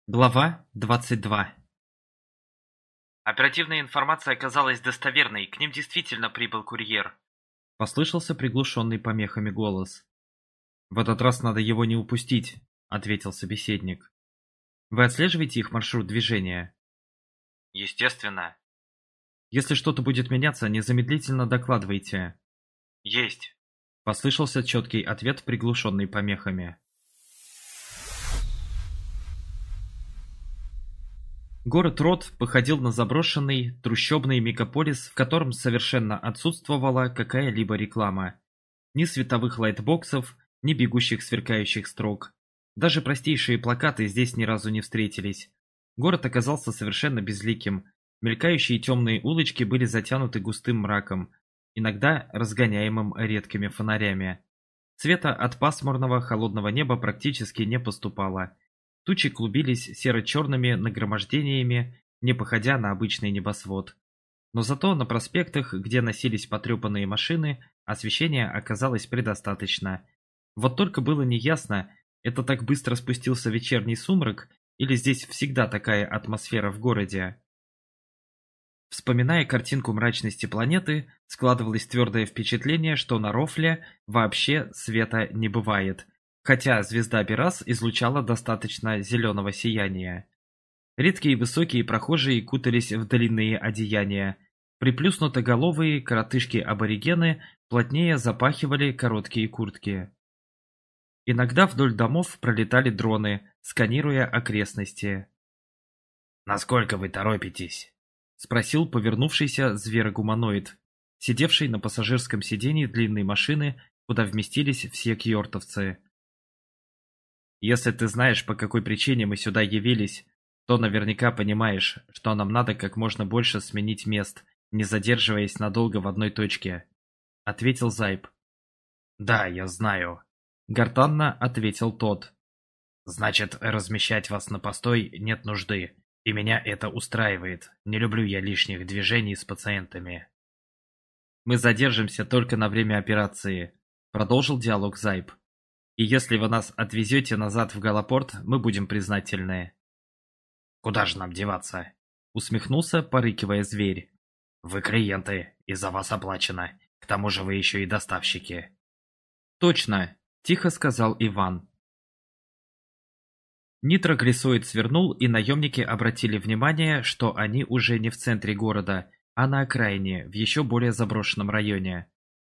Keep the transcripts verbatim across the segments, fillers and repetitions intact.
Глава двадцать два. Оперативная информация оказалась достоверной, к ним действительно прибыл курьер. Послышался приглушенный помехами голос. «В этот раз надо его не упустить», — ответил собеседник. «Вы отслеживаете их маршрут движения?» «Естественно». «Если что-то будет меняться, незамедлительно докладывайте». «Есть», — послышался четкий ответ, приглушенный помехами. Город Род походил на заброшенный, трущобный мегаполис, в котором совершенно отсутствовала какая-либо реклама. Ни световых лайтбоксов, ни бегущих сверкающих строк. Даже простейшие плакаты здесь ни разу не встретились. Город оказался совершенно безликим. Мелькающие темные улочки были затянуты густым мраком, иногда разгоняемым редкими фонарями. Света от пасмурного холодного неба практически не поступало. Тучи клубились серо-черными нагромождениями, не походя на обычный небосвод. Но зато на проспектах, где носились потрепанные машины, освещения оказалось предостаточно. Вот только было неясно, это так быстро спустился вечерний сумрак, или здесь всегда такая атмосфера в городе. Вспоминая картинку мрачности планеты, складывалось твердое впечатление, что на Рофле вообще света не бывает, хотя звезда Берас излучала достаточно зеленого сияния. Редкие высокие прохожие кутались в длинные одеяния. Приплюснутоголовые коротышки-аборигены плотнее запахивали короткие куртки. Иногда вдоль домов пролетали дроны, сканируя окрестности. «Насколько вы торопитесь?» — спросил повернувшийся зверогуманоид, сидевший на пассажирском сиденье длинной машины, куда вместились все кьортовцы. «Если ты знаешь, по какой причине мы сюда явились, то наверняка понимаешь, что нам надо как можно больше сменить мест, не задерживаясь надолго в одной точке», — ответил Зайб. «Да, я знаю», — гортанно ответил тот. «Значит, размещать вас на постой нет нужды, и меня это устраивает. Не люблю я лишних движений с пациентами». «Мы задержимся только на время операции», — продолжил диалог Зайб. «И если вы нас отвезете назад в Галапорт, мы будем признательны». «Куда же нам деваться?» — усмехнулся, порыкивая зверь. «Вы клиенты, и за вас оплачено. К тому же вы еще и доставщики». «Точно», — тихо сказал Иван. Нитроглисоид свернул, и наемники обратили внимание, что они уже не в центре города, а на окраине, в еще более заброшенном районе.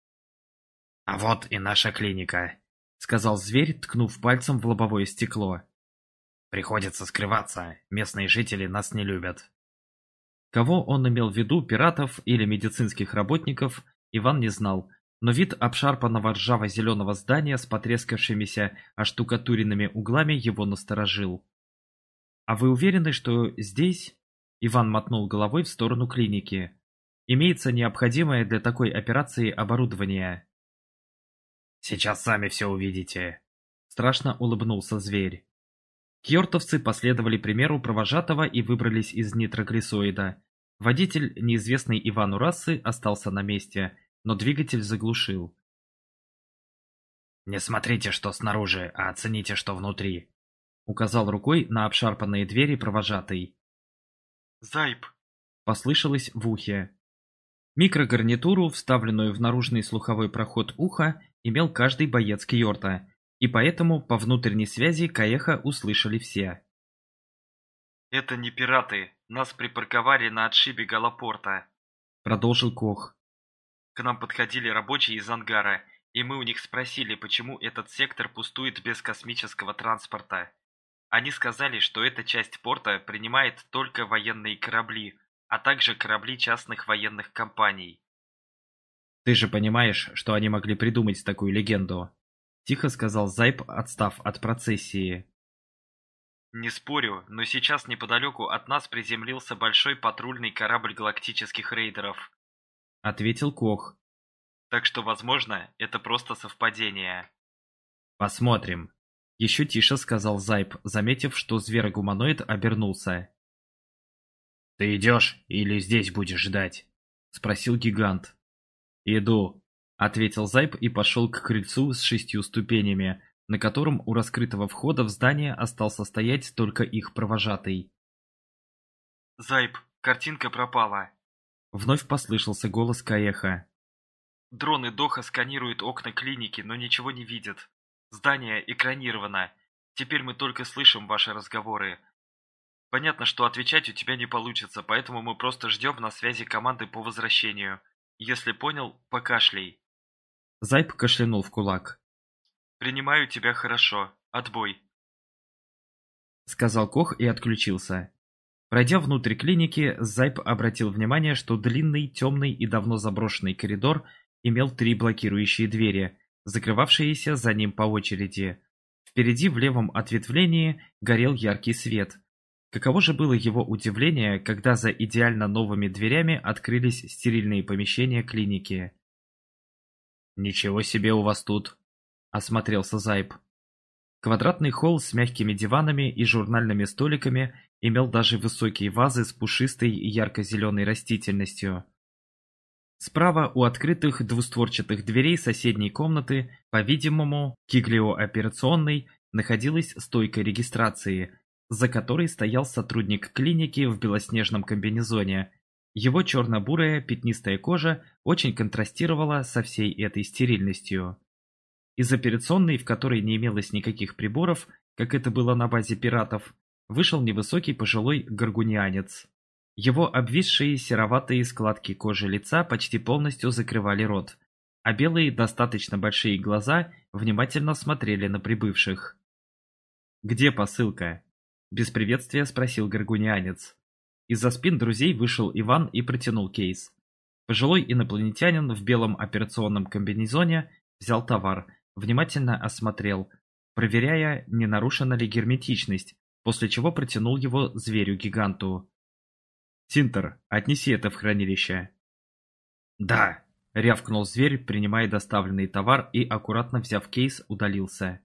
«А вот и наша клиника», — сказал зверь, ткнув пальцем в лобовое стекло. «Приходится скрываться, местные жители нас не любят». Кого он имел в виду, пиратов или медицинских работников, Иван не знал, но вид обшарпанного ржаво-зеленого здания с потрескавшимися оштукатуренными углами его насторожил. «А вы уверены, что здесь?» — Иван мотнул головой в сторону клиники. «Имеется необходимое для такой операции оборудование». «Сейчас сами все увидите», — страшно улыбнулся зверь. Кьортовцы последовали примеру провожатого и выбрались из нитроглисоида. Водитель, неизвестный Ивану расы, остался на месте, но двигатель заглушил. «Не смотрите, что снаружи, а оцените, что внутри», — указал рукой на обшарпанные двери провожатый. «Зайб!» — послышалось в ухе. Микрогарнитуру, вставленную в наружный слуховой проход уха, имел каждый боец Кьорта, и поэтому по внутренней связи Каеха услышали все. «Это не пираты, нас припарковали на отшибе Галапорта», — продолжил Кох. «К нам подходили рабочие из ангара, и мы у них спросили, почему этот сектор пустует без космического транспорта. Они сказали, что эта часть порта принимает только военные корабли, а также корабли частных военных компаний». «Ты же понимаешь, что они могли придумать такую легенду?» — тихо сказал Зайб, отстав от процессии. «Не спорю, но сейчас неподалеку от нас приземлился большой патрульный корабль галактических рейдеров», — ответил Кох. «Так что, возможно, это просто совпадение». «Посмотрим», — еще тише сказал Зайб, заметив, что зверогуманоид обернулся. «Ты идешь или здесь будешь ждать?» — спросил гигант. «Иду», — ответил Зайб и пошел к крыльцу с шестью ступенями, на котором у раскрытого входа в здание остался стоять только их провожатый. «Зайб, картинка пропала!» Вновь послышался голос Каэха. «Дроны Доха сканируют окна клиники, но ничего не видят. Здание экранировано. Теперь мы только слышим ваши разговоры. Понятно, что отвечать у тебя не получится, поэтому мы просто ждем на связи команды по возвращению. Если понял, покашляй». Зайб кашлянул в кулак. «Принимаю тебя хорошо. Отбой», — сказал Кох и отключился. Пройдя внутрь клиники, Зайб обратил внимание, что длинный, темный и давно заброшенный коридор имел три блокирующие двери, закрывавшиеся за ним по очереди. Впереди в левом ответвлении горел яркий свет. Каково же было его удивление, когда за идеально новыми дверями открылись стерильные помещения клиники. «Ничего себе у вас тут!» — осмотрелся Зайб. Квадратный холл с мягкими диванами и журнальными столиками имел даже высокие вазы с пушистой и ярко-зеленой растительностью. Справа у открытых двустворчатых дверей соседней комнаты, по-видимому, киглиооперационной, находилась стойка регистрации, за которой стоял сотрудник клиники в белоснежном комбинезоне. Его черно-бурая пятнистая кожа очень контрастировала со всей этой стерильностью. Из операционной, в которой не имелось никаких приборов, как это было на базе пиратов, вышел невысокий пожилой гаргунианец. Его обвисшие сероватые складки кожи лица почти полностью закрывали рот, а белые достаточно большие глаза внимательно смотрели на прибывших. «Где посылка?» – без приветствия спросил гаргунианец. Из-за спин друзей вышел Иван и протянул кейс. Пожилой инопланетянин в белом операционном комбинезоне взял товар, внимательно осмотрел, проверяя, не нарушена ли герметичность, после чего протянул его зверю-гиганту. «Тинтер, отнеси это в хранилище». «Да!» — рявкнул зверь, принимая доставленный товар и, аккуратно взяв кейс, удалился.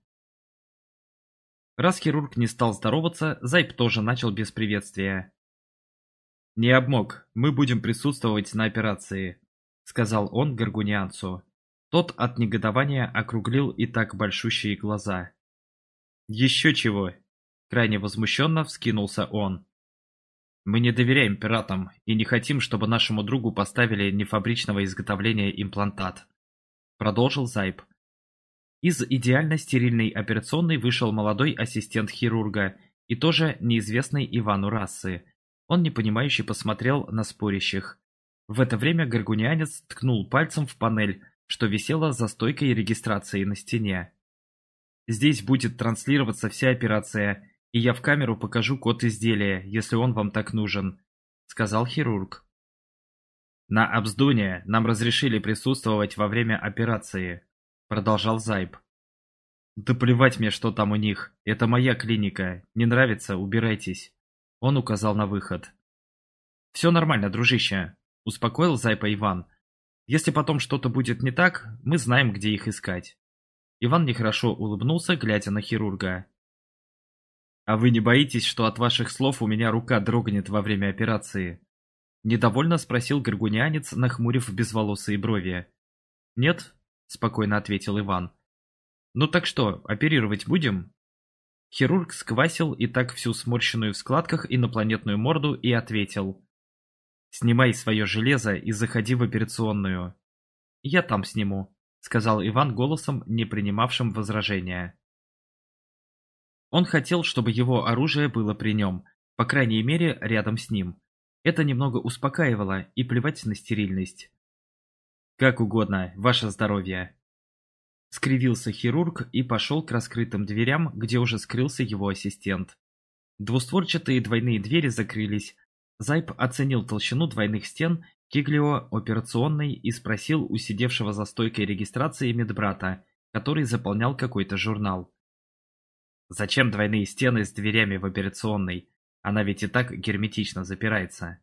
Раз хирург не стал здороваться, Зайб тоже начал без приветствия. «Не обмок, мы будем присутствовать на операции», — сказал он гаргунианцу. Тот от негодования округлил и так большущие глаза. «Еще чего!» — крайне возмущенно вскинулся он. «Мы не доверяем пиратам и не хотим, чтобы нашему другу поставили нефабричного изготовления имплантат», — продолжил Зайб. Из идеально стерильной операционной вышел молодой ассистент хирурга и тоже неизвестный Ивану расы. Он непонимающе посмотрел на спорящих. В это время гаргунианец ткнул пальцем в панель, что висела за стойкой регистрации на стене. «Здесь будет транслироваться вся операция, и я в камеру покажу код изделия, если он вам так нужен», — сказал хирург. «На Абздуне нам разрешили присутствовать во время операции», — продолжал Зайб. «Да плевать мне, что там у них. Это моя клиника. Не нравится — убирайтесь». Он указал на выход. «Все нормально, дружище», — успокоил Зайпа Иван. «Если потом что-то будет не так, мы знаем, где их искать». Иван нехорошо улыбнулся, глядя на хирурга. «А вы не боитесь, что от ваших слов у меня рука дрогнет во время операции?» Недовольно спросил гаргунианец, нахмурив безволосые брови. «Нет?» — спокойно ответил Иван. «Ну так что, оперировать будем?» Хирург сквасил и так всю сморщенную в складках инопланетную морду и ответил. «Снимай свое железо и заходи в операционную». «Я там сниму», — сказал Иван голосом, не принимавшим возражения. Он хотел, чтобы его оружие было при нем, по крайней мере, рядом с ним. Это немного успокаивало, и плевать на стерильность. «Как угодно, ваше здоровье», — скривился хирург и пошел к раскрытым дверям, где уже скрылся его ассистент. Двустворчатые двойные двери закрылись. Зайб оценил толщину двойных стен киглио-операционной и спросил у сидевшего за стойкой регистрации медбрата, который заполнял какой-то журнал. «Зачем двойные стены с дверями в операционной? Она ведь и так герметично запирается».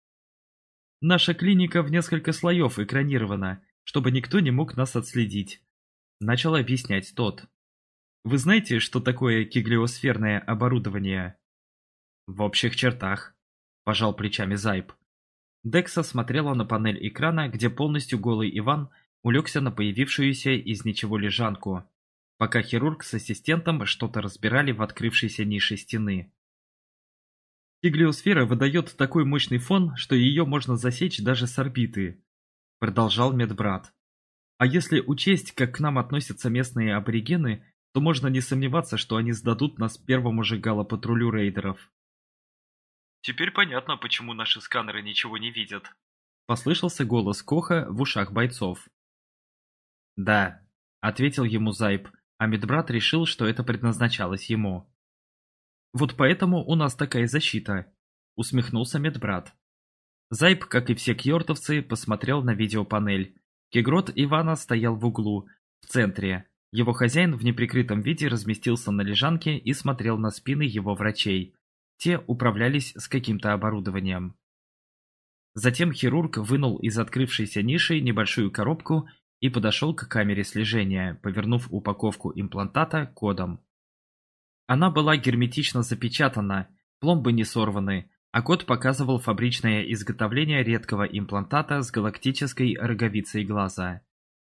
«Наша клиника в несколько слоев экранирована, чтобы никто не мог нас отследить», — начал объяснять тот. «Вы знаете, что такое киглиосферное оборудование?» «В общих чертах», — пожал плечами Зайб. Декса смотрела на панель экрана, где полностью голый Иван улегся на появившуюся из ничего лежанку. пока хирург с ассистентом что-то разбирали в открывшейся нише стены. «Гелиосфера выдает такой мощный фон, что ее можно засечь даже с орбиты», — продолжал медбрат. «А если учесть, как к нам относятся местные аборигены, то можно не сомневаться, что они сдадут нас первому же галопатрулю рейдеров». «Теперь понятно, почему наши сканеры ничего не видят», — послышался голос Коха в ушах бойцов. «Да», — ответил ему Зайб, а медбрат решил, что это предназначалось ему. «Вот поэтому у нас такая защита», — усмехнулся медбрат. Зайб, как и все кьортовцы, посмотрел на видеопанель. Кегрот Ивана стоял в углу, в центре. Его хозяин в неприкрытом виде разместился на лежанке и смотрел на спины его врачей. Те управлялись с каким-то оборудованием. Затем хирург вынул из открывшейся ниши небольшую коробку и подошел к камере слежения, повернув упаковку имплантата кодом. Она была герметично запечатана, пломбы не сорваны, а код показывал фабричное изготовление редкого имплантата с галактической роговицей глаза.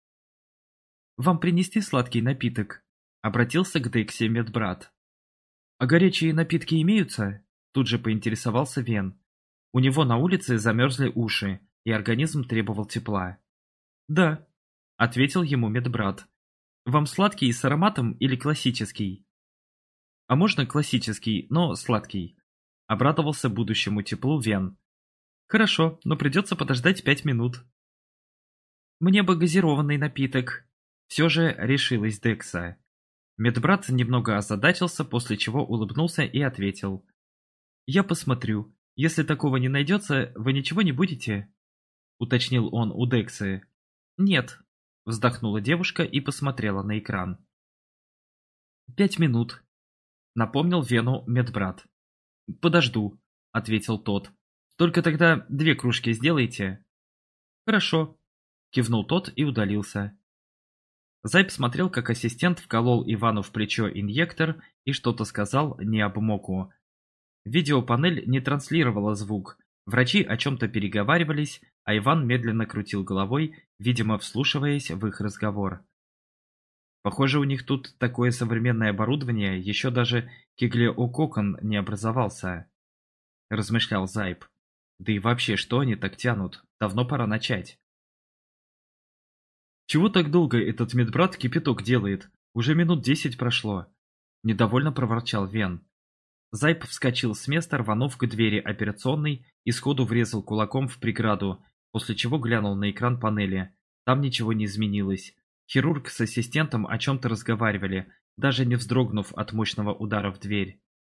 «Вам принести сладкий напиток?» — обратился к Дексе медбрат. «А горячие напитки имеются?» — тут же поинтересовался Вен. У него на улице замерзли уши, и организм требовал тепла. «Да», — ответил ему медбрат. «Вам сладкий с ароматом или классический?» «А можно классический, но сладкий?» — обрадовался будущему теплу Вен. «Хорошо, но придется подождать пять минут». «Мне бы газированный напиток», — все же решилась Декса. Медбрат немного озадачился, после чего улыбнулся и ответил. «Я посмотрю. Если такого не найдется, вы ничего не будете?» — уточнил он у Дексы. «Нет», — вздохнула девушка и посмотрела на экран. «Пять минут», — напомнил Вену медбрат. «Подожду», — ответил тот. «Только тогда две кружки сделайте». «Хорошо», — кивнул тот и удалился. Зайб смотрел, как ассистент вколол Ивану в плечо инъектор и что-то сказал необмоку. Видеопанель не транслировала звук, врачи о чем-то переговаривались, а Иван медленно крутил головой, видимо, вслушиваясь в их разговор. «Похоже, у них тут такое современное оборудование, еще даже кеглеококон не образовался», — размышлял Зайб. «Да и вообще, что они так тянут? Давно пора начать». «Чего так долго этот медбрат кипяток делает? Уже минут десять прошло», — недовольно проворчал Вен. Зайб вскочил с места, рванув к двери операционной и сходу врезал кулаком в преграду, после чего глянул на экран панели. Там ничего не изменилось. Хирург с ассистентом о чем-то разговаривали, даже не вздрогнув от мощного удара в дверь.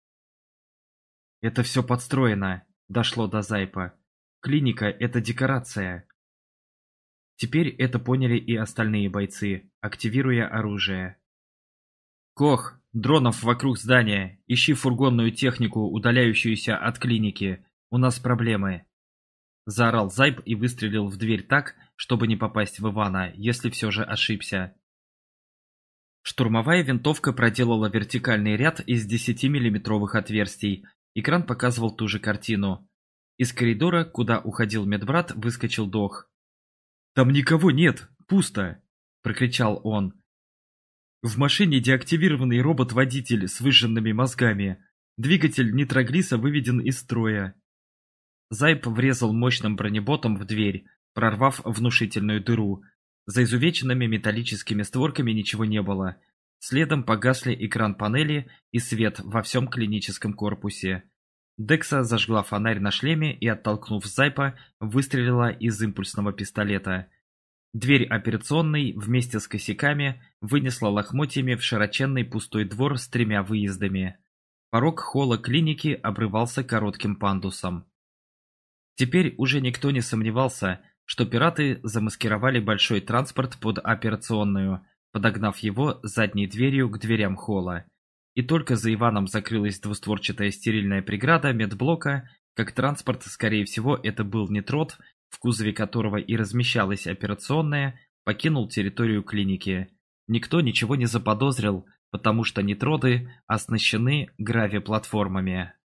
«Это все подстроено», — дошло до Зайпа. «Клиника — это декорация». Теперь это поняли и остальные бойцы, активируя оружие. «Кох, дронов вокруг здания, ищи фургонную технику, удаляющуюся от клиники. У нас проблемы», — заорал Зайб и выстрелил в дверь так, чтобы не попасть в Ивана, если все же ошибся. Штурмовая винтовка проделала вертикальный ряд из десятимиллиметровых отверстий. Экран показывал ту же картину. Из коридора, куда уходил медбрат, выскочил Дох. «Там никого нет! Пусто!» – прокричал он. «В машине деактивированный робот-водитель с выжженными мозгами. Двигатель нитроглиса выведен из строя». Зайб врезал мощным бронеботом в дверь, прорвав внушительную дыру. За изувеченными металлическими створками ничего не было. Следом погасли экран панели и свет во всем клиническом корпусе. Декса зажгла фонарь на шлеме и, оттолкнув Зайпа, выстрелила из импульсного пистолета. Дверь операционной вместе с косяками вынесла лохмотьями в широченный пустой двор с тремя выездами. Порог холла клиники обрывался коротким пандусом. Теперь уже никто не сомневался, что пираты замаскировали большой транспорт под операционную, подогнав его задней дверью к дверям холла. И только за Иваном закрылась двустворчатая стерильная преграда медблока, как транспорт, скорее всего, это был Нитрод, в кузове которого и размещалась операционная, покинул территорию клиники. Никто ничего не заподозрил, потому что Нитроды оснащены гравиплатформами.